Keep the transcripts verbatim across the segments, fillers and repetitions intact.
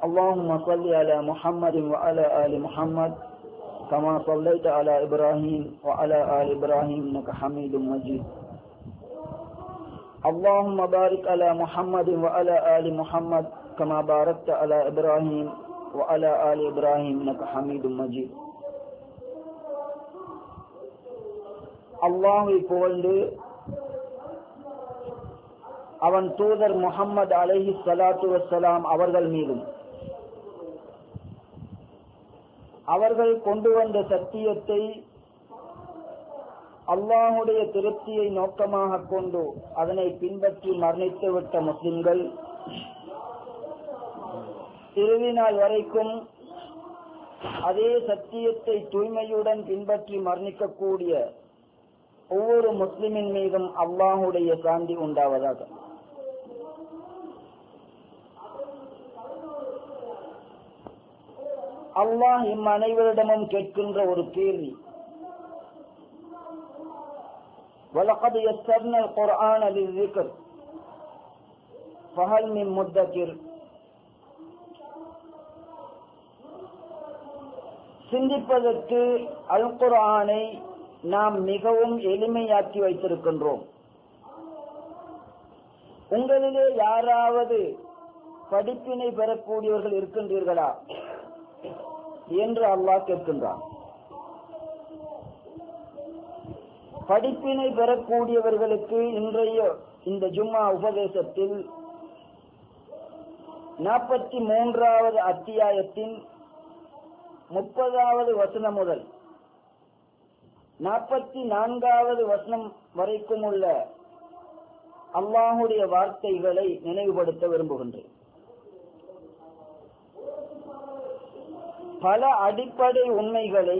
اللهم صل على محمد وعلى آل محمد كما صليت على إبراهيم وعلى آل إبراهيم إنك حميد مجيد. اللهم بارك على محمد وعلى آل محمد كما باركت على إبراهيم وعلى آل إبراهيم إنك حميد مجيد. அல்லாஹ்வை புகழ்ந்து அவன் தூதர் முஹம்மது அலைஹி ஸலாத்து வஸ்ஸலாம் அவர்கள் மீதும் அவர்கள் கொண்டு வந்த சத்தியத்தை அல்லாஹ்வுடைய திருப்தியை நோக்கமாக கொண்டு அதனை பின்பற்றி மரணித்துவிட்ட முஸ்லிம்கள் இறுதி நாள் வரைக்கும் அதே சத்தியத்தை தூய்மையுடன் பின்பற்றி மரணிக்கக்கூடிய ஒவ்வொரு முஸ்லிமின் மீதும் அல்லாஹ்வுடைய சாந்தி உண்டாவதாக. அல்லாஹ் இம் அனைவரிடமும் கேட்கின்ற ஒரு கேள்வி, வலகத் யஸ்ஸர்னா அல்-குர்ஆன லில்-ذிக்ர் ஃபஹல் மின் முத்தகிர். சிந்திப்பதற்கு அல் குர்ஆனை நாம் மிகவும் எளிமையாக்கி வைத்திருக்கின்றோம். உங்களிலே யாராவது படிப்பினை பெறக்கூடியவர்கள் இருக்கின்றீர்களா என்று அல்லாஹ் கேட்கின்றான். படிப்பினை பெறக்கூடியவர்களுக்கு இன்றைய இந்த ஜும்மா உபதேசத்தில் நாற்பத்தி மூன்றாவது அத்தியாயத்தின் முப்பதாவது வசனம் முதல் நாற்பத்தி நான்காவது வசனம் வரைக்கும் உள்ள அல்லாஹுடைய வார்த்தைகளை நினைவுபடுத்த விரும்புகின்றேன். பல அடிப்படை உண்மைகளை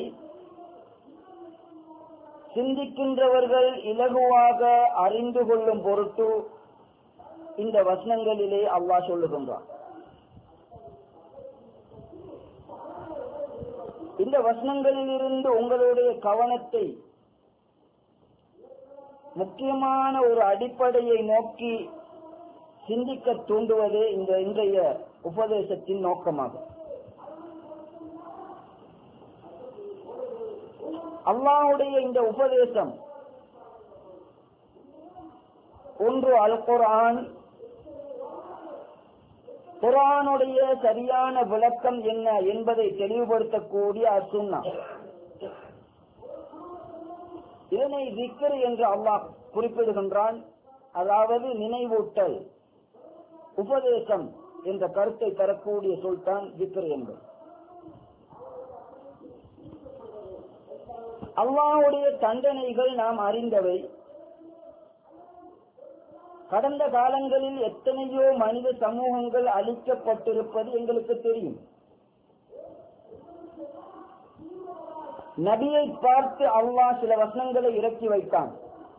சிந்திக்கின்றவர்கள் இலகுவாக அறிந்து கொள்ளும் பொருட்டு இந்த வசனங்களிலே அல்லாஹ் சொல்லுகின்றான். இந்த வசனங்களில் இருந்து உங்களுடைய கவனத்தை முக்கியமான ஒரு அடிப்படையை நோக்கி சிந்திக்க தூண்டுவதே இந்த இன்றைய உபதேசத்தின் நோக்கமாகும். அல்லாஹ்வுடைய இந்த உபதேசம் ஒன்று அல் குர்ஆன், குர்ஆனுடைய சரியான விளக்கம் என்ன என்பதை தெளிவுபடுத்தக்கூடிய அசுன்னா. இதனை ذிக்ர் என்று அல்லாஹ் குறிப்பிடுகின்றான். அதாவது நினைவூட்டல், உபதேசம் என்ற கருத்தை தரக்கூடிய சொல்தான் ذிக்ர் என்பது. அல்லாஹ்வுடைய தண்டனைகள் நாம் அறிந்தவை. கடந்த காலங்களில் எத்தனையோ மனித சமூகங்கள் அழிக்கப்பட்டிருப்பது எங்களுக்கு தெரியும். நபியை பார்த்து அல்லாஹ் சில வசனங்களை இறக்கி வைத்தான்.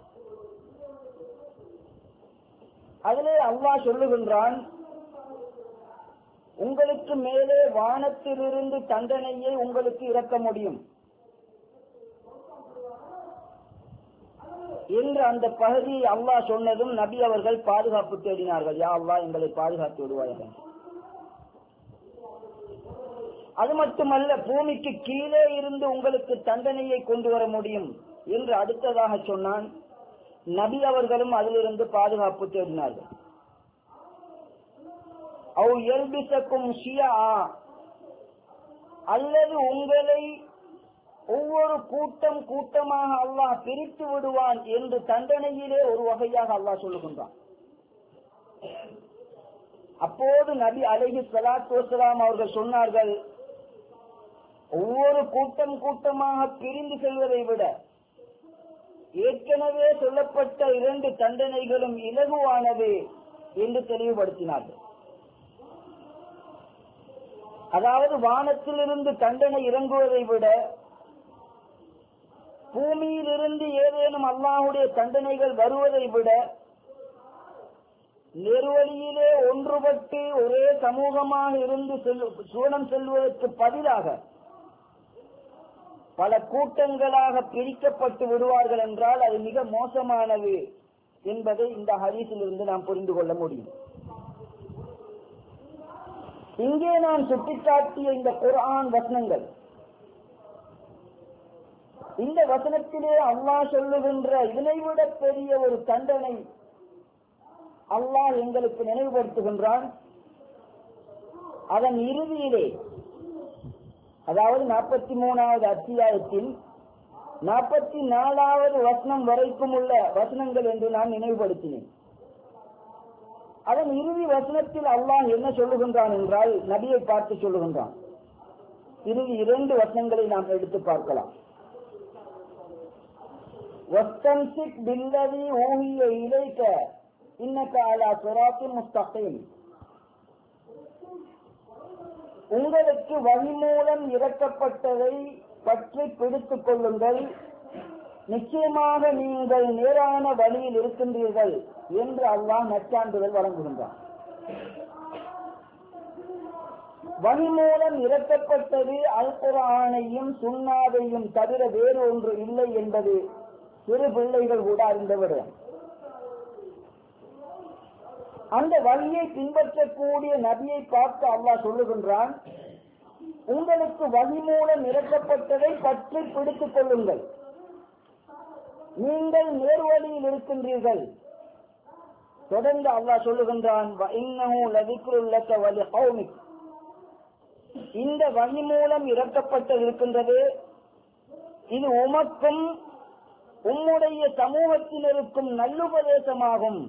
அதிலே அல்லாஹ் சொல்லுகின்றான், உங்களுக்கு மேலே வானத்திலிருந்து தண்டனையை உங்களுக்கு இறக்க முடியும் என்று அந்த பகுதியை அல்லாஹ் சொன்னதும் நபி அவர்கள் பாதுகாப்பு தேடினார்கள். யா அல்லாஹ் எங்களை பாதுகாத்து விடுவாயாக. அது மட்டுமல்ல, பூமிக்கு கீழே இருந்து உங்களுக்கு தண்டனையை கொண்டு வர முடியும் என்று அடுத்ததாக சொன்னான். நபி அவர்களும் அதிலிருந்து பாதுகாப்பு தேடினார்கள். அவ் யல்பிசக்கும் ஷியா, அல்லது உங்களை ஒவ்வொரு கூட்டம் கூட்டமாக அல்லாஹ் பிரித்து விடுவான் என்று தண்டனையிலே ஒரு வகையாக அல்லாஹ் சொல்லுகின்றான். அப்போது நபி அலைஹி ஸலாத்து வஸலாம் அவர்கள் சொன்னார்கள், ஒவ்வொரு கூட்டம் கூட்டமாக பிரிந்து செல்வதை விட ஏற்கனவே சொல்லப்பட்ட இரண்டு தண்டனைகளும் இலகுவானது என்று தெளிவுபடுத்தினார்கள். அதாவது வானத்திலிருந்து தண்டனை இறங்குவதை விட பூமியிலிருந்து ஏதேனும் அல்லாஹ்வுடைய தண்டனைகள் வருவதை விட நெருவழியிலே ஒன்றுபட்டு ஒரே சமூகமாக இருந்து சூனம் செல்வதற்கு பதிலாக பல கூட்டங்களாக பிரிக்கப்பட்டு விடுவார்கள் என்றால் அது மிக மோசமானது என்பதை இந்த ஹதீஸில் இருந்து நாம் புரிந்து கொள்ள முடியும். இங்கே நான் சுட்டிக்காட்டிய இந்த குர்ஆன் வசனங்கள், இந்த வசனத்திலே அல்லாஹ் சொல்லுகின்ற இதனைவிட பெரிய ஒரு தண்டனை அல்லாஹ் எங்களுக்கு நினைவுபடுத்துகின்றான். அதன் இறுதியிலே, அதாவது நாற்பத்தி மூணாவது அத்தியாயத்தில் நாற்பத்தி நாலாவது வசனம் வரைக்கும் உள்ள வசனங்கள் என்று நான் நினைவுபடுத்தினேன். அதன் இறுதி வசனத்தில் அல்லாஹ் என்ன சொல்லுகின்றான் என்றால், நபியை பார்த்து சொல்லுகின்றான். இறுதி இரண்டு வசனங்களை நாம் எடுத்து பார்க்கலாம். வஸ்தம்சிக் பில்லதி ஊஹிய இலைக இன்னக அலா சிராத்தின் முஸ்தகீம். உங்களுக்கு வழி மூலம் இறக்கப்பட்டதை பற்றி பிடித்துக் கொள்ளுங்கள், நிச்சயமாக நீங்கள் நேரான வழியில் இருக்கின்றீர்கள் என்று அல்லாஹ் நற்சான்றுகள் வழங்குகின்றான். வழி மூலம் இறக்கப்பட்டது அல் குர்ஆனையும் சுன்னாவையும் தவிர வேறு ஒன்று இல்லை என்பது சிறு பிள்ளைகள் கூட அறிந்தவர். அந்த வழியை பின்பற்றக்கூடிய நபியை பார்த்து அல்லாஹ் சொல்லுகின்றான், உங்களுக்கு வழி மூலம் இறக்கப்பட்டதை பற்றி பிடித்துக் கொள்ளுங்கள், நீங்கள் நேர்வழியில் இருக்கின்றீர்கள். தொடர்ந்து அல்லாஹ் சொல்லுகின்றான், இந்த வழி மூலம் இறக்கப்பட்டது இருக்கின்றது, இது உமக்கும் உம்முடைய சமூகத்தினருக்கும் நல்லுபதேசமாகும்.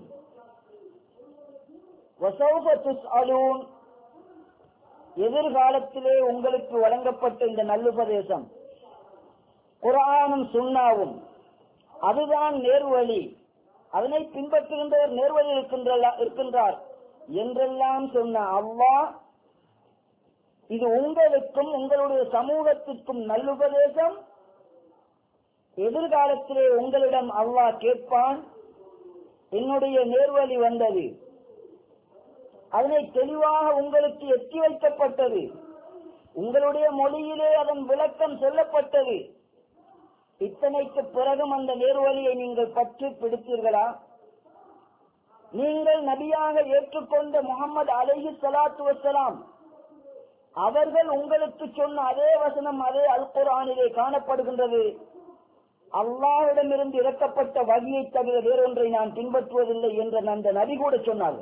எதிர்காலத்திலே உங்களுக்கு வழங்கப்பட்ட இந்த நல்லுபதேசம் குர்ஆனும் சுன்னாவும் அதுதான் நேர்வழி, அதனை பின்பற்றுகின்றவர் நேர்வழி இருக்கின்றார் என்றெல்லாம் சொன்ன அல்லாஹ், இது உங்களுக்கும் உங்களுடைய சமூகத்திற்கும் நல்லுபதேசம். எதிர்காலத்திலே உங்களிடம் அல்லாஹ் கேட்பான், என்னுடைய நேர்வழி வந்தது, அதனை தெளிவாக உங்களுக்கு எட்டி வைக்கப்பட்டது, உங்களுடைய மொழியிலே அதன் விளக்கம் சொல்லப்பட்டது, இத்தனைக்கு பிறகும் அந்த நேர்வழியை நீங்கள் பற்றி பிடித்தீர்களா? நீங்கள் நபியாக ஏற்றுக்கொண்ட முஹம்மது அலைஹி ஸலாத்து வஸ்ஸலாம் அவர்கள் உங்களுக்கு சொன்ன அதே வசனம் அதே அல் குர்ஆனிலே காணப்படுகின்றது. அல்லாஹ்விடமிருந்து இறக்கப்பட்ட வழியை தவிர வேறொன்றை நான் பின்பற்றுவதில்லை என்ற அந்த நபி கூட சொன்னார்கள்.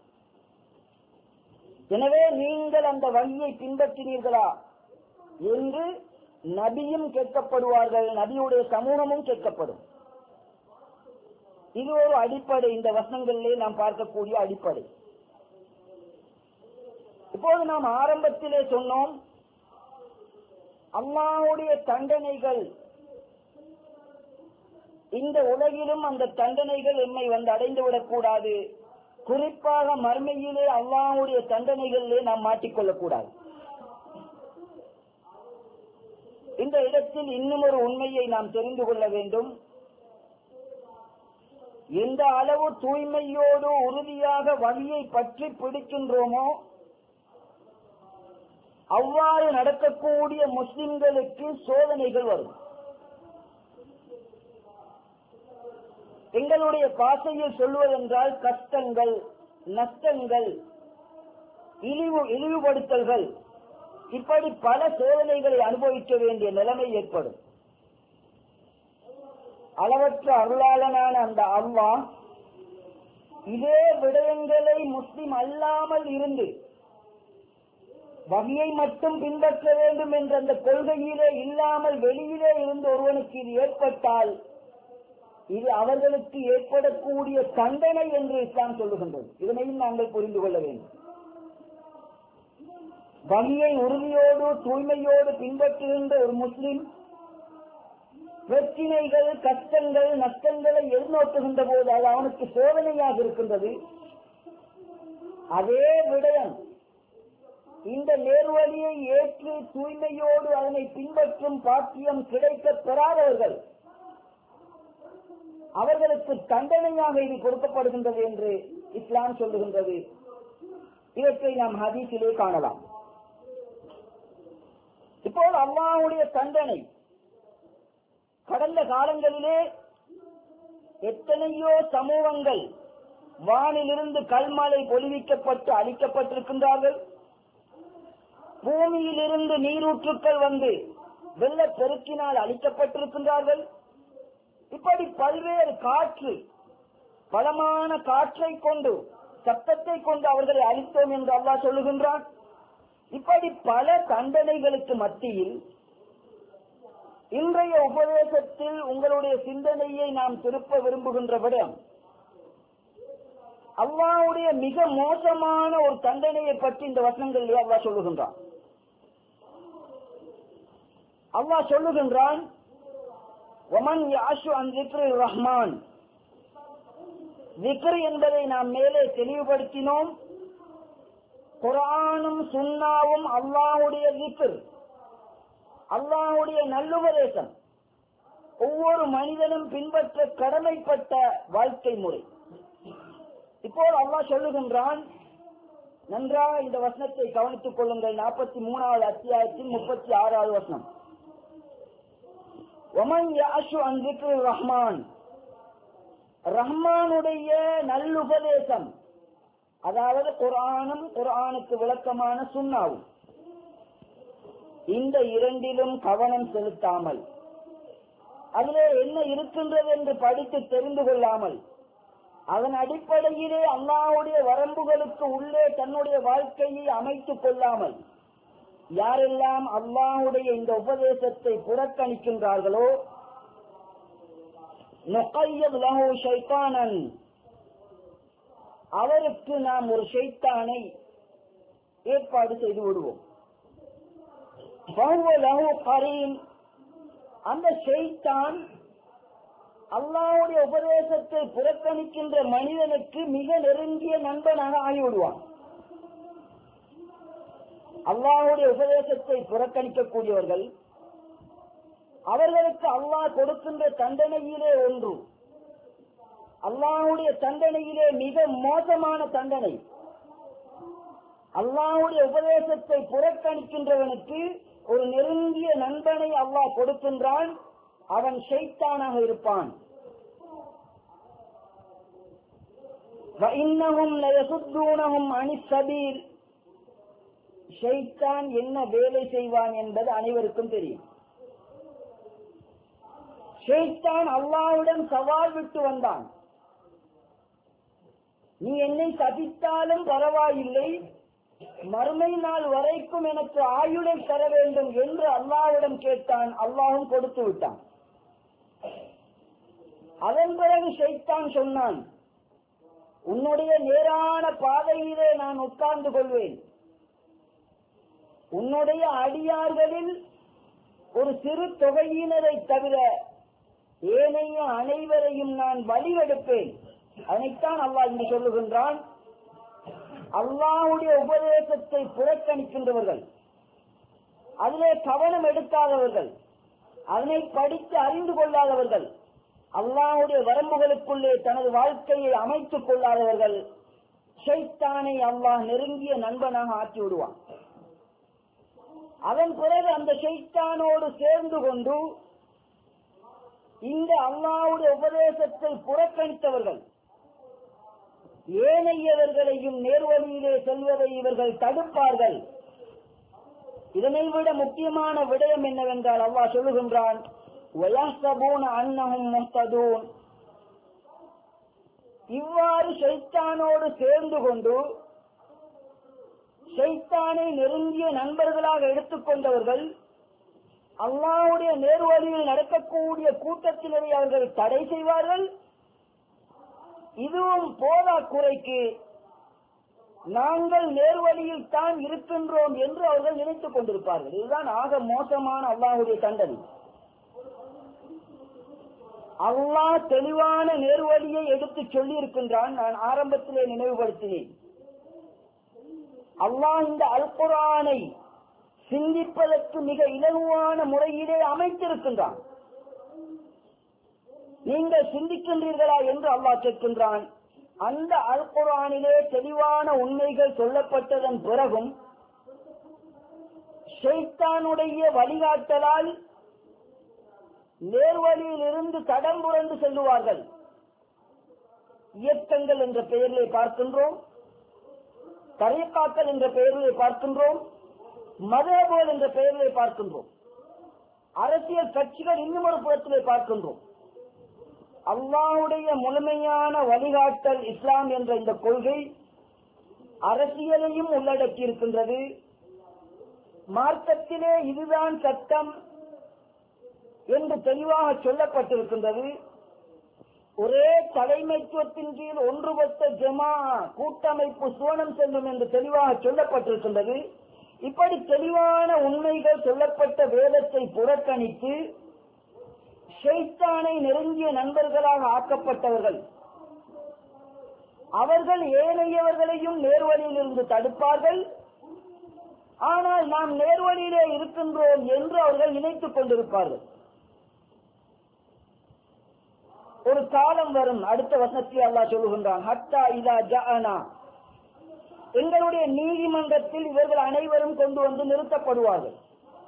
எனவே நீங்கள் அந்த வழியை பின்பற்றினீர்களா என்று நபியும் கேட்கப்படுவார்கள், நபியுடைய சமூகமும் கேட்கப்படும். இது ஒரு அடிப்படை, இந்த வசனங்களிலே நாம் பார்க்கக்கூடிய அடிப்படை. இப்போது நாம் ஆரம்பத்திலே சொன்னோம், அல்லாஹ்வுடைய தண்டனைகள் இந்த உலகிலும் அந்த தண்டனைகள் எம்மை வந்து அடைந்துவிடக் கூடாது, குறிப்பாக மர்மையிலே அல்லாஹ்வுடைய தண்டனைகளிலே நாம் மாட்டிக்கொள்ளக் கூடாது. இந்த இடத்தில் இன்னும் ஒரு உண்மையை நாம் தெரிந்து கொள்ள வேண்டும். எந்த அளவு தூய்மையோடு உறுதியாக வழியை பற்றி பிடிக்கின்றோமோ அவ்வாறு நடக்கக்கூடிய முஸ்லிம்களுக்கு சோதனைகள் வரும். எங்களுடைய பாசையில் சொல்வதென்றால் கஷ்டங்கள், நஷ்டங்கள், இழிவு இழிவுபடுத்தல்கள், இப்படி பல சோதனைகளை அனுபவிக்க வேண்டிய நிலைமை ஏற்படும். அளவற்ற அருளாளனான அந்த அல்லாஹ் இதே விடயங்களை முஸ்லிம் அல்லாமல் இருந்து வகையை மட்டும் பின்பற்ற வேண்டும் என்ற அந்த கொள்கையிலே இல்லாமல் வெளியிலே இருந்து ஒருவனுக்கு இது ஏற்பட்டால் இது அவர்களுக்கு ஏற்படக்கூடிய தண்டனை என்று இஸ்லாம் சொல்லுகின்றது. இதனையும் நாங்கள் புரிந்து கொள்ள வேண்டும். வகையை உறுதியோடு தூய்மையோடு பின்பற்றுகின்ற ஒரு முஸ்லிம் பிரச்சினைகள், கஷ்டங்கள், நஷ்டங்களை எதிர்நோக்குகின்ற போது அது அவனுக்கு சோதனையாக இருக்கின்றது. அதே விடயம் இந்த நேர்வழியை ஏற்று தூய்மையோடு அதனை பின்பற்றும் பாக்கியம் கிடைக்க பெறாதவர்கள் அவர்களுக்கு தண்டனையாக இது கொடுக்கப்படுகின்றது என்று இஸ்லாம் சொல்லுகின்றது. இவற்றை நாம் ஹதீஸிலே காணலாம். இப்போது அல்லாஹ்வுடைய தண்டனை கடந்த காலங்களிலே எத்தனையோ சமூகங்கள் வானிலிருந்து கல்மழை பொழிவிக்கப்பட்டு அழிக்கப்பட்டிருக்கின்றார்கள். பூமியிலிருந்து நீரூற்றுக்கள் வந்து வெள்ளப்பெருக்கினால் அழிக்கப்பட்டிருக்கின்றார்கள். இப்படி பல்வேறு காற்று, பலமான காற்றை கொண்டு, சத்தத்தை கொண்டு அவர்களை அழித்தோம் என்று அல்லாஹ் சொல்லுகின்றான். இப்படி பல தண்டனைகளுக்கு மத்தியில் இன்றைய உபதேசத்தில் உங்களுடைய சிந்தனையை நாம் திருப்ப விரும்புகின்ற விடம் அல்லாஹ்வுடைய மிக மோசமான ஒரு தண்டனையை பற்றி இந்த வசனங்களிலே அல்லாஹ் சொல்லுகின்றான். அல்லாஹ் சொல்லுகின்றான், வமன் யாஷு அன் திக்ரிர் ரஹ்மான். திக்ர் என்பதை நாம் மேலே தெளிவுபடுத்தினோம். குர்ஆனும் சுன்னாவும் அல்லாஹ்வுடைய திக்ர், அல்லாஹ்வுடைய நல்லுபதேசம், ஒவ்வொரு மனிதனும் பின்பற்ற கடமைப்பட்ட வாழ்க்கை முறை. இப்போது அல்லாஹ் சொல்லுகின்றான், நன்றாக இந்த வசனத்தை கவனித்துக் கொள்ளுங்கள். நாற்பத்தி மூணாவது அத்தியாயத்தின் முப்பத்தி ஆறாவது வசனம். வமன் யாஷு அன் திக்ரிர் ரஹ்மான். ரஹ்மானுடைய நல்லுபதேசம், அதாவது குர்ஆனும் குர்ஆனுக்கு விளக்கமான சுன்னாவும், இந்த இரண்டிலும் கவனம் செலுத்தாமல், அதிலே என்ன இருக்கின்றது என்று படித்து தெரிந்து கொள்ளாமல், அதன் அடிப்படையிலே அல்லாஹ்வுடைய வரம்புகளுக்கு உள்ளே தன்னுடைய வாழ்க்கையை அமைத்துக் கொள்ளாமல் யாரெல்லாம் அல்லாஹ்வுடைய இந்த உபதேசத்தை புறக்கணிக்கின்றார்களோ, நுகையத் லஹு ஷைத்தானன், அவருக்கு நாம் ஒரு ஷைத்தானை ஏற்பாடு செய்து விடுவோம். ஃபஹுவ லஹு கரீன், அந்த ஷைத்தான் அல்லாஹ்வுடைய உபதேசத்தை புறக்கணிக்கின்ற மனிதனுக்கு மிக நெருங்கிய நண்பனாக ஆகிவிடுவான். அல்லாஹ்வுடைய உபதேசத்தை புறக்கணிக்கக்கூடியவர்கள், அவர்களுக்கு அல்லாஹ் கொடுக்கின்ற தண்டனையிலே ஒன்று, அல்லாஹ்வுடைய தண்டனையிலே மிக மோசமான தண்டனை. அல்லாஹ்வுடைய உபதேசத்தை புறக்கணிக்கின்றவனுக்கு ஒரு நெருங்கிய நண்பனை அல்லாஹ் கொடுக்கின்றான், அவன் ஷைத்தானாக இருப்பான். وَإِنَّهُمْ لَيَصُدُّونَهُمْ عَنِ السَّبِيلِ. ஷைத்தான் என்ன வேலை செய்வான் என்பது அனைவருக்கும் தெரியும். ஷைத்தான் அல்லாஹ்வுடன் சவால் விட்டு வந்தான், நீ என்னை சபித்தாலும் பரவாயில்லை, மறுமை நாள் வரைக்கும் எனக்கு ஆயுளை தர வேண்டும் என்று அல்லாஹ்விடம் கேட்டான். அல்லாஹும் கொடுத்து விட்டான். அதன் பிறகு ஷைத்தான் சொன்னான், உன்னுடைய நேரான பாதையிலே நான் உட்கார்ந்து கொள்வேன், உன்னுடைய அடியார்களில் ஒரு சிறு தொகையினரை தவிர ஏனைய அனைவரையும் நான் வழிகெடுப்பேன். அதைத்தான் அல்லாஹ் இங்கு சொல்லுகின்றான். அல்லாஹ்வுடைய உபதேசத்தை புறக்கணிக்கின்றவர்கள், அதிலே கவனம் எடுக்காதவர்கள், அதனை படித்து அறிந்து கொள்ளாதவர்கள், அல்லாஹ்வுடைய வரம்புகளுக்குள்ளே தனது வாழ்க்கையை அமைத்துக் கொள்ளாதவர்கள், ஷைத்தானை அல்லாஹ் நெருங்கிய நண்பனாக ஆக்கி விடுவான். அதன் பிறகு அந்த ஷைத்தானோடு சேர்ந்து கொண்டு இந்த அல்லாஹ்வுடைய உபதேசத்தை புறக்கணித்தவர்கள் ஏனையவர்களையும் நேர்வழியிலே செல்வதை இவர்கள் தடுப்பார்கள். இதனை விட முக்கியமான விடயம் என்னவென்றால் அல்லாஹ் சொல்லுகின்றான், வயஹ்சபூன அன்னஹும் முஹ்ததூன். இவ்வாறு ஷைத்தானோடு சேர்ந்து கொண்டு ஷைத்தானை நெருங்கிய நண்பர்களாக எடுத்துக்கொண்டவர்கள் அல்லாஹ்வுடைய நேர்வழியில் நடக்கக்கூடிய கூட்டத்தினரை அவர்கள் தடை செய்வார்கள். இதுவும் போதா குறைக்கு நாங்கள் நேர்வழியில் தான் இருக்கின்றோம் என்று அவர்கள் நினைத்துக் கொண்டிருப்பார்கள். இதுதான் ஆக மோசமான அல்லாஹ்வுடைய தண்டனை. அல்லாஹ் தெளிவான நேர்வழியை எடுத்து சொல்லி இருக்கின்றான். நான் ஆரம்பத்திலே நினைவுபடுத்தினேன். அல்லாஹ் இந்த அல் குர்ஆனை சிந்திப்பதற்கு மிக இலகுவான முறையிலே அமைத்திருக்கின்றான். நீங்கள் சிந்திக்கின்றீர்களா என்று அல்லாஹ் கேட்கின்றான். அந்த அல் குர்ஆனிலே தெளிவான உண்மைகள் சொல்லப்பட்டதன் பிறகும் ஷைத்தானுடைய வழிகாட்டலால் நேர்வழியில் இருந்து தடம் புரண்டு செல்லுவார்கள். இயக்கங்கள் என்ற பெயரிலே பார்க்கின்றோம், தரீக்காக்கள் என்ற பெயரிலே பார்க்கின்றோம், மதபோல் என்ற பெயரிலே பார்க்கின்றோம். அரசியல் கட்சிகள் இன்னும் ஒரு புறத்திலே பார்க்கின்றோம். அல்லாஹ்வுடைய முழுமையான வழிகாட்டல் இஸ்லாம் என்ற இந்த கொள்கை அரசியலையும் உள்ளடக்கி இருக்கின்றது. மார்க்கத்திலே இதுதான் சட்டம் என்று தெளிவாக சொல்லப்பட்டிருக்கின்றது. ஒரே தலைமைத்துவத்தின் கீழ் ஒன்றுபட்ட ஜமா கூட்டமைப்பு சுவனம் செல்லும் என்று தெளிவாக சொல்லப்பட்டிருக்கின்றது. இப்படி தெளிவான உண்மைகள் சொல்லப்பட்ட வேதத்தை புறக்கணித்து ஷைத்தானை நெருங்கிய நண்பர்களாக ஆக்கப்பட்டவர்கள் அவர்கள் ஏனையவர்களையும் நேர்வழியில் இருந்து தடுப்பார்கள். ஆனால் நாம் நேர்வழியிலே இருக்கின்றோம் என்று அவர்கள் நினைத்துக் கொண்டிருப்பார்கள். ஒரு காலம் வரும், அடுத்த வசனத்தில் அல்லாஹ் சொல்லுகின்றான், ஹத்தா இதா ஜஅனா, எங்களுடைய நீதிமன்றத்தில் இவர்கள் அனைவரும் கொண்டு வந்து நிறுத்தப்படுவார்கள்.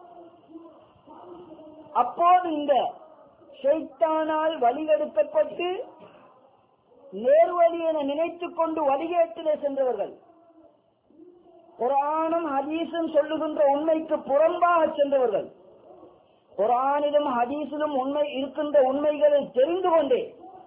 அப்போது இந்த ஷைத்தானால் வழிகெடுக்கப்பட்டு நேர்வழி என நினைத்துக் கொண்டு வழிகேட்டிலே சென்றவர்கள், குர்ஆனும் ஹதீஸும் சொல்லுகின்ற உண்மைக்கு புறம்பாக சென்றவர்கள், குர்ஆனிலும் ஹதீஸிலும் உண்மை இருக்கின்ற உண்மைகளை தெரிந்து கொண்டே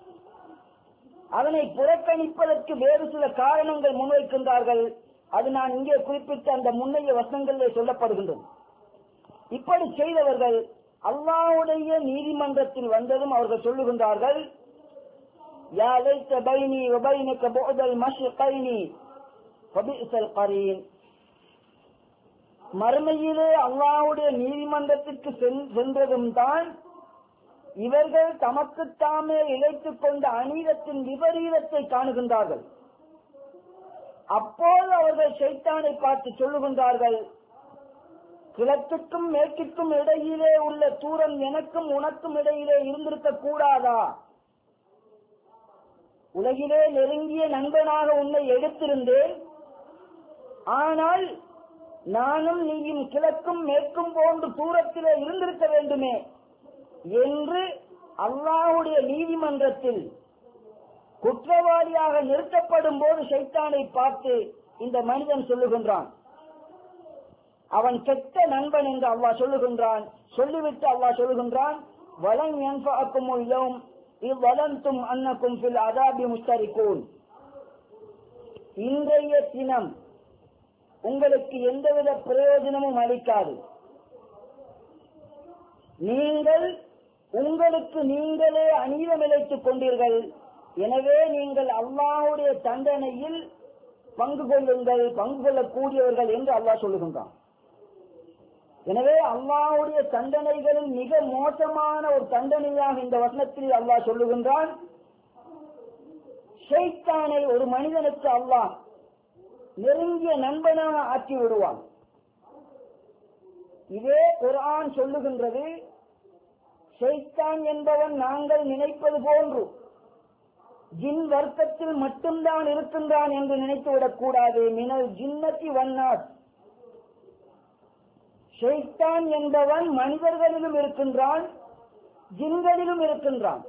அதனை புறக்கணிப்பதற்கு வேறு சில காரணங்கள் முன்வைக்கின்றார்கள். அது நான் இங்கே குறிப்பிட்ட அந்த முன்னைய வசனங்களிலே சொல்லப்படுகின்றது. இப்படி செய்தவர்கள் அல்லாஹ்வுடைய நீதிமன்றத்தில் வந்ததும் அவர்கள் சொல்லுகின்றார்கள், யா லைத பைனி வ பைனக புஅதல் மஷ்ரிகைனி ஃபபிஸல் கரீன். மறுமையிலே அல்லாஹ்வுடைய நீதிமன்றத்திற்கு சென்றதும் தான் இவர்கள் தமக்குத்தாமே இழைத்துக் கொண்ட அநீதத்தின் விபரீதத்தை காணுகின்றார்கள். அப்போது அவர்கள் ஷைத்தானை பார்த்து சொல்லுகின்றார்கள், கிழக்குக்கும் மேற்கிற்கும் இடையிலே உள்ள தூரம் எனக்கும் உனக்கும் இடையிலே இருந்திருக்க கூடாதா? உலகிலே நெருங்கிய நண்பனாக உன்னை எடுத்திருந்தேன், ஆனால் நானும் நீயும் கிழக்கும் மேற்கும் போன்று தூரத்திலே இருந்திருக்க வேண்டுமே என்று அல்லாஹ்வுடைய நீதிமன்றத்தில் குற்றவாளியாக நிறுத்தப்படும் போது ஷைத்தானை பார்த்து இந்த மனிதன் சொல்லுகின்றான், அவன் கெட்ட நண்பன் என்று அல்லாஹ் சொல்லுகின்றான். சொல்லிவிட்டு அல்லாஹ் சொல்லுகின்றான், வலன் யன்ஃபஅக்குமுல் யௌம் இவ் வலன்தும் அன்னக்கும் ஃபில் அஸாபி முஸ்தரிகூன். இன்றைய தினம் உங்களுக்கு எந்தவித பிரயோஜனமும் அளிக்காது. நீங்கள் உங்களுக்கு நீங்களே அநீதம் இழைத்துக் கொண்டீர்கள். எனவே நீங்கள் அல்லாஹ்வுடைய தண்டனையில் பங்கு கொள்ளுங்கள், பங்கு கொள்ளக்கூடியவர்கள் என்று அல்லாஹ் சொல்லுகின்றான். எனவே அல்லாஹ்வுடைய தண்டனைகளில் மிக மோசமான ஒரு தண்டனையாக இந்த வசனத்தில் அல்லாஹ் சொல்லுகின்றான். ஷைத்தானை ஒரு மனிதனுக்கு அல்லாஹ் நெருங்கிய நண்பனாக ஆக்கி விடுவான். இதே குர்ஆன் சொல்லுகின்றது, ஷைத்தான் என்பவன் நாங்கள் நினைப்பது போன்று ஜின் வர்க்கத்தில் மட்டும்தான் இருக்கின்றான் என்று நினைத்துவிடக் கூடாது. மினல் ஜின்னத்தி வன்னாஸ், ஷைத்தான் என்பவன் மனிதர்களிலும் இருக்கின்றான், ஜின்களிலும் இருக்கின்றான்.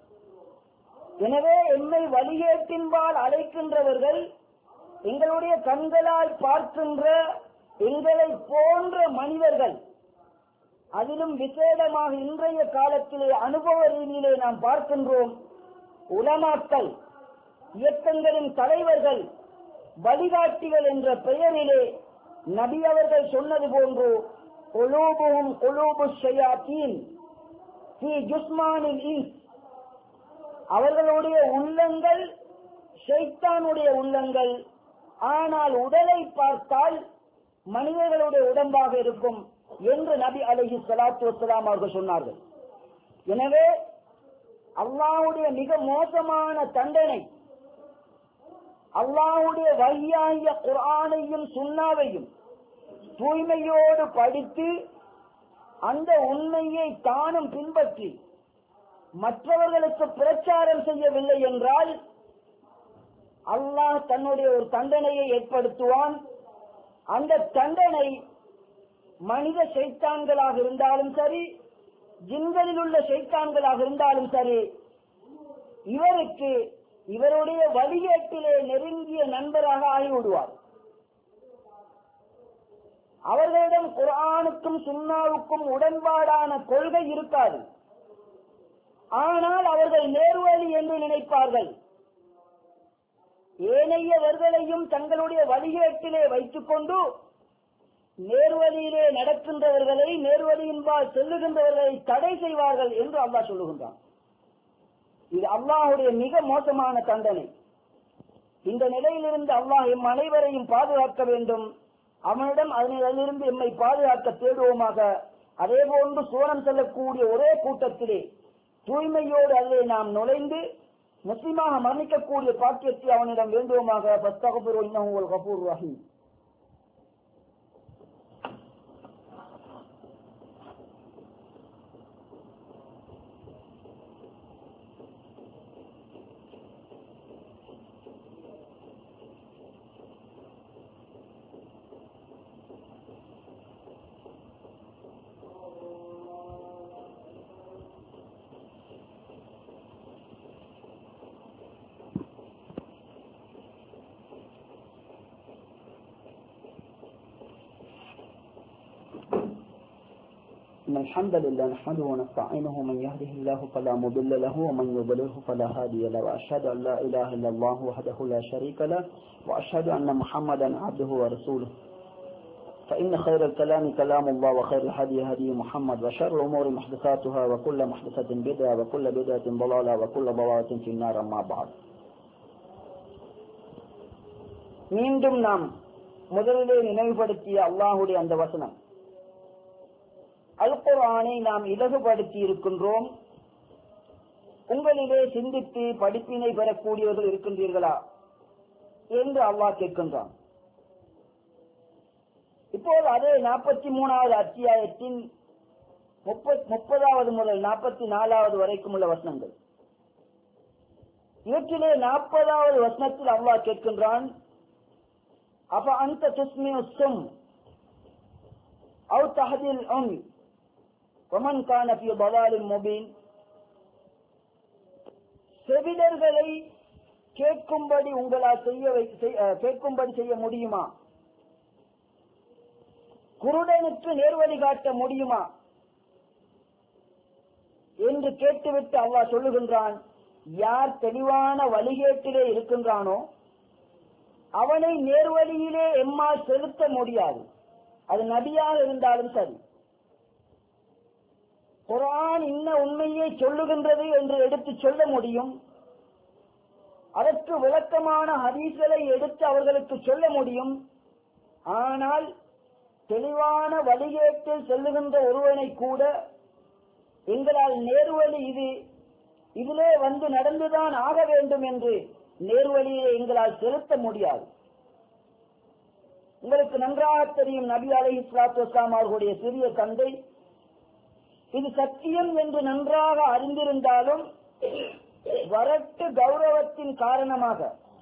எனவே எம்மை வழிகேட்டின்பால் அழைக்கின்றவர்கள் எங்களுடைய கண்களால் பார்க்கின்ற எங்களை போன்ற மனிதர்கள், அதிலும் விசேடமாக இன்றைய காலத்திலே அனுபவ ரீதியிலே நாம் பார்க்கின்றோம். உலமாக்கள், இயக்கங்களின் தலைவர்கள், வழிகாட்டிகள் என்ற பெயரிலே நபி அவர்கள் சொன்னது போன்று குலூபுஹும் குலூபு ஷயாத்தீன் ஃபீ ஜுஸ்மானில் இன்ஸ், அவர்களுடைய உள்ளங்கள் ஷைத்தானுடைய உள்ளங்கள், ஆனால் உடலை பார்த்தால் மனிதர்களுடைய உடம்பாக இருக்கும் என்று நபி அலைஹி ஸலாத்து வஸ்ஸலாம் அவர்கள் சொன்னார்கள். எனவே அல்லாஹ்வுடைய மிக மோசமான தண்டனை, அல்லாஹ்வுடைய வஹ்யாகிய குர்ஆனையும் சுன்னாவையும் தூய்மையோடு படித்து அந்த உண்மையை தானும் பின்பற்றி மற்றவர்களுக்கு பிரச்சாரம் செய்யவில்லை என்றால் அல்லாஹ் தன்னுடைய ஒரு தண்டனையை ஏற்படுத்துவான். அந்த தண்டனை மனித ஷைத்தான்களாக இருந்தாலும் சரி, ஜின்களில் உள்ள ஷைத்தான்களாக இருந்தாலும் சரி, இவருக்கு இவருடைய வழிகேட்டிலே நெருங்கிய நண்பராக ஆகிவிடுவார். அவர்களிடம் குர்ஆனுக்கும் சுன்னாவுக்கும் உடன்பாடான கொள்கை இருக்காது. ஆனால் அவர்கள் நேர்வழி என்று நினைப்பார்கள். ஏனையவர்களையும் தங்களுடைய வழிகேட்டிலே வைத்துக் கொண்டு நேர்வழியிலே நடக்கின்றவர்களை, நேர்வழியின்பால் செல்லுகின்றவர்களை தடை செய்வார்கள் என்று அல்லாஹ் சொல்லுகின்றான். இது அல்லாஹுடைய மிக மோசமான தண்டனை. இந்த நிலையிலிருந்து அல்லாஹ் எம் அனைவரையும் பாதுகாக்க வேண்டும். அவனிடம் அதனிலிருந்து எம்மை பாதுகாக்க தேடுவோமாக. அதே போன்று சுவனம் செல்லக்கூடிய ஒரே கூட்டத்திலே தூய்மையோடு அதிலே நாம் நுழைந்து முஸ்லிமாக மரணிக்கக்கூடிய பாக்கியத்தை அவனிடம் வேண்டுவோமாக. ஃபஸ்தக்ஃபிரு இன்னஹு ஹுவல் கஃபூர் ரஹீம். إن الحمد لله نحمده ونستعينه من يهده الله فلا مضل له ومن يضلله فلا هادي له وأشهد أن لا إله إلا الله وحده لا شريك له وأشهد أن محمدا عبده ورسوله فإن خير الكلام كلام الله وخير الهدي هدي محمد وشر الأمور محدثاتها وكل محدثة بدعة وكل بدعة ضلالة وكل ضلالة في النار أما بعد. மீண்டும் நாம் முதலிலே நினைவுபடுத்திய அல்லாஹ்வுடைய அந்த வசனம், அல் குர்ஆனை நாம் இலகுபடுத்தி இருக்கின்றோம், உங்களிலே சிந்தித்து படிப்பினை பெறக்கூடியவர்கள் இருக்கின்றீர்களா என்று அல்லாஹ் கேட்கின்றான். இப்போது அதே நாற்பத்தி மூணாவது அத்தியாயத்தின் முப்பதாவது முதல் நாற்பத்தி நாலாவது வரைக்கும் உள்ள வசனங்கள். இவற்றிலே நாற்பதாவது வசனத்தில் அல்லாஹ் கேட்கின்றான், அப்ப அந்த துஸ்மிஉ ஸும் அவ் தஹ்தில் உம் வமன் கான ஃபீ ضلال முபீன். செவிடர்களை கேட்கும்படி உங்களால் செய்ய கேட்கும்படி செய்ய முடியுமா? குருடனுக்கு நேர்வழி காட்ட முடியுமா என்று கேட்டுவிட்டு அல்லாஹ் சொல்லுகின்றான், யார் தெளிவான வழிகேட்டிலே இருக்கின்றானோ அவனை நேர்வழியிலே எம்மால் செலுத்த முடியாது. அது நபியாக இருந்தாலும் சரி. குர்ஆன் இன்ன உண்மையை சொல்லுகின்றது என்று எடுத்து சொல்ல முடியும், அதற்கு விளக்கமான ஹதீஸ்களை எடுத்து அவர்களுக்கு சொல்ல முடியும். ஆனால் தெளிவான வழிகேட்டில் செல்லுகின்ற ஒருவனை கூட எங்களால் நேர்வழி இது இதிலே வந்து நடந்துதான் ஆக வேண்டும் என்று நேர்வழியை எங்களால் செலுத்த முடியாது. உங்களுக்கு நன்றாக தெரியும், நபி அலைஹிஸ்ஸலாத்து வஸ்ஸலாம் அவர்களுடைய சிறிய தந்தை இது சத்தியம் என்று நன்றாக அறிந்திருந்தாலும் வரட்டு கௌரவத்தின் காரணமாக,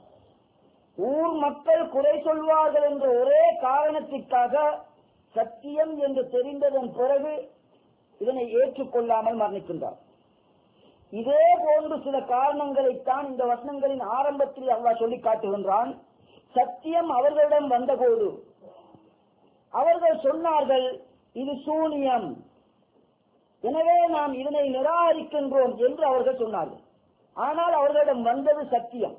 ஊர் மக்கள் குறை சொல்வார்கள் என்ற ஒரே காரணத்திற்காக சத்தியம் என்று தெரிந்ததன் பிறகு இதனை ஏற்றுக்கொள்ளாமல் மரணிக்கின்றார். இதே போன்று சில காரணங்களைத்தான் இந்த வசனங்களின் ஆரம்பத்தில் அல்லாஹ் சொல்லி காட்டுகின்றான். சத்தியம் அவர்களிடம் வந்தபோது அவர்கள் சொன்னார்கள், இது சூனியம், எனவே நாம் இதனை நிராகரிக்கின்றோம் என்று அவர்கள் சொன்னார்கள். ஆனால் அவர்களிடம் வந்தது சத்தியம்.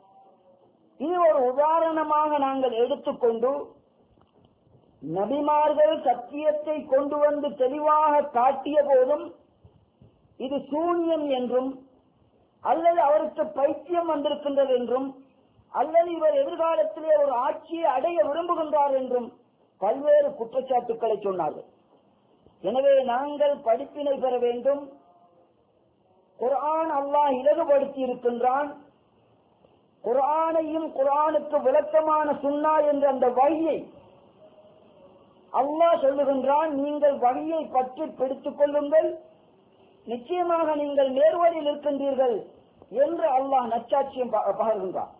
இது ஒரு உதாரணமாக நாங்கள் எடுத்துக்கொண்டு, நபிமார்கள் சத்தியத்தை கொண்டு வந்து தெளிவாக காட்டிய போதும் இது சூனியம் என்றும், அல்லது அவருக்கு பைத்தியம் வந்திருக்கின்றது என்றும், அல்லது இவர் எதிர்காலத்திலே ஒரு ஆட்சியை அடைய விரும்புகின்றார் என்றும் பல்வேறு குற்றச்சாட்டுக்களை சொன்னார்கள். எனவே நாங்கள் படிப்பினை பெற வேண்டும். குர்ஆன் அல்லாஹ் இலகுபடுத்தி இருக்கின்றான். குர்ஆனையும் குர்ஆனுக்கு விளக்கமான சுன்னா என்ற அந்த வழியை அல்லாஹ் சொல்லுகின்றான், நீங்கள் வழியை பற்றி பிடித்துக் கொள்ளுங்கள், நிச்சயமாக நீங்கள் நேர்வழியில் இருக்கின்றீர்கள் என்று அல்லாஹ் நற்சாட்சியம் பகர்கின்றான்.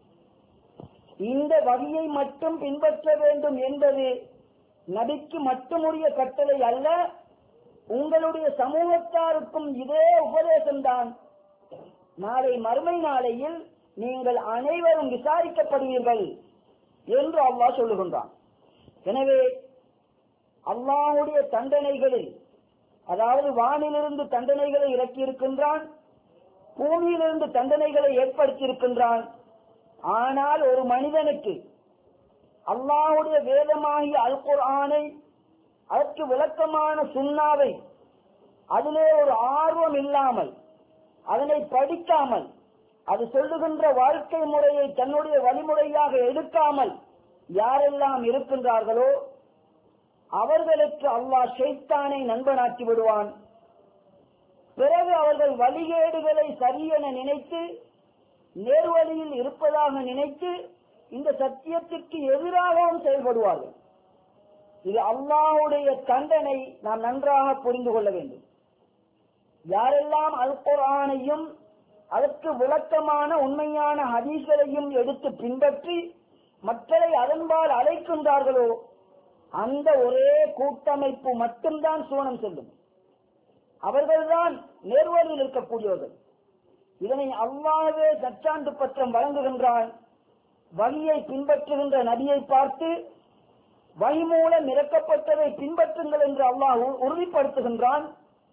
இந்த வழியை மட்டும் பின்பற்ற வேண்டும் என்பது நபிக்கு மட்டுமுடைய கட்டளை அல்ல, உங்களுடைய சமூகத்தாருக்கும் இதே உபதேசம்தான். நாளை மறுமை நாளையில் நீங்கள் அனைவரும் விசாரிக்கப்படுவீர்கள் என்று அல்லாஹ் சொல்லுகின்றான். எனவே அல்லாஹ்வுடைய தண்டனைகளில், அதாவது வானிலிருந்து தண்டனைகளை இறக்கி இருக்கின்றான், பூமியிலிருந்து தண்டனைகளை ஏற்படுத்தி இருக்கின்றான். ஆனால் ஒரு மனிதனுக்கு அல்லாஹ்வுடைய வேதமாகிய அல் குர்ஆனை, அதற்கு விளக்கமான சுன்னாவை அதிலே ஒரு ஆர்வம் இல்லாமல், அதனை படிக்காமல், அது சொல்லுகின்ற வாழ்க்கை முறையை தன்னுடைய வழிமுறையாக எடுக்காமல் யாரெல்லாம் இருக்கின்றார்களோ அவர்களுக்கு அல்லாஹ் ஷைத்தானை நண்பனாக்கி விடுவான். பிறகு அவர்கள் வழிகேடுகளை சரியென நினைத்து, நேர்வழியில் இருப்பதாக நினைத்து இந்த சத்தியத்திற்கு எதிராகவும் செயல்படுவார்கள். இது அல்லாஹ்வுடைய தண்டனை. நாம் நன்றாக புரிந்து கொள்ள வேண்டும். யாரெல்லாம் அல் குர்ஆனையும் அதற்கு விளக்கமான உண்மையான ஹதீஸ்களையும் எடுத்து பின்பற்றி மக்களை அதன்பால் அழைக்கின்றார்களோ அந்த ஒரே கூட்டமைப்பு மட்டும்தான் சுவனம் செல்லும். அவர்கள்தான் நேர்வழியில் இருக்கக்கூடியவர்கள். இதனை அல்லாஹ்வே நற்சான்று பத்திரம் வழங்குகின்றான். வழியை பின்பற்றுகின்ற நபியை பார்த்து வழி மூலம் இறக்கப்பட்டதை பின்பற்றுங்கள் என்று அல்லாஹ் உறுதிப்படுத்துகின்றான்.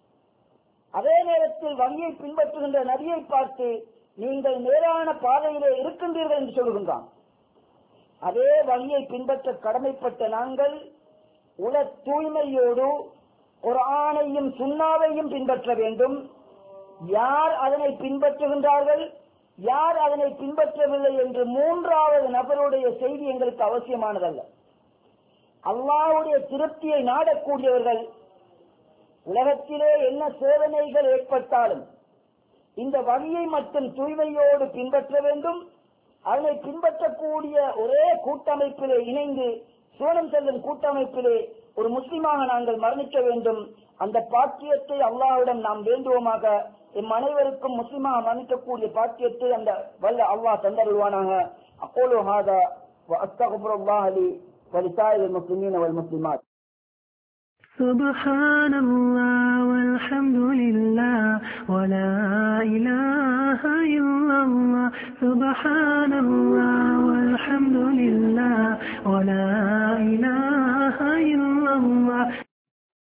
அதே நேரத்தில் வழியை பின்பற்றுகின்ற நபியை பார்த்து நீங்கள் நேரான பாதையிலே இருக்கின்றீர்கள் என்று சொல்கின்றான். அதே வழியை பின்பற்ற கடமைப்பட்ட நாங்கள் உல தூய்மையோடு குர்ஆனையும் சுன்னாவையும் பின்பற்ற வேண்டும். யார் அதனை பின்பற்றுகின்றார்கள், யார் அதனை பின்பற்றவில்லை என்று மூன்றாவது நபருடைய செய்தி எங்களுக்கு அவசியமானதல்ல. அல்லாஹ்வுடைய திருப்தியை நாடக்கூடியவர்கள் உலகத்திலே என்ன சோதனைகள் ஏற்பட்டாலும் இந்த வழியை மட்டும் தூய்மையோடு பின்பற்ற வேண்டும். அதனை பின்பற்றக்கூடிய ஒரே கூட்டமைப்பிலே இணைந்து சுவனம் செல்லும் கூட்டமைப்பிலே ஒரு முஸ்லிமாக நாங்கள் மரணிக்க வேண்டும். அந்த பாக்கியத்தை அல்லாஹ்விடம் நாம் வேண்டுவோமாக. எம் அனைவருக்கும் முஸ்லிமாக மரணிக்கக்கூடிய பாக்கியத்தை அந்த வல்ல அல்லாஹ் தந்தருள்வானாக. அகூலு ஹாதா வ அஸ்தக்ஃபிருல்லாஹ லி வ லிசாயிரில் முஸ்லிமீன வல் முஸ்லிமாத். سبحان الله والحمد لله ولا إله إلا الله. سبحان الله والحمد لله ولا إله إلا الله.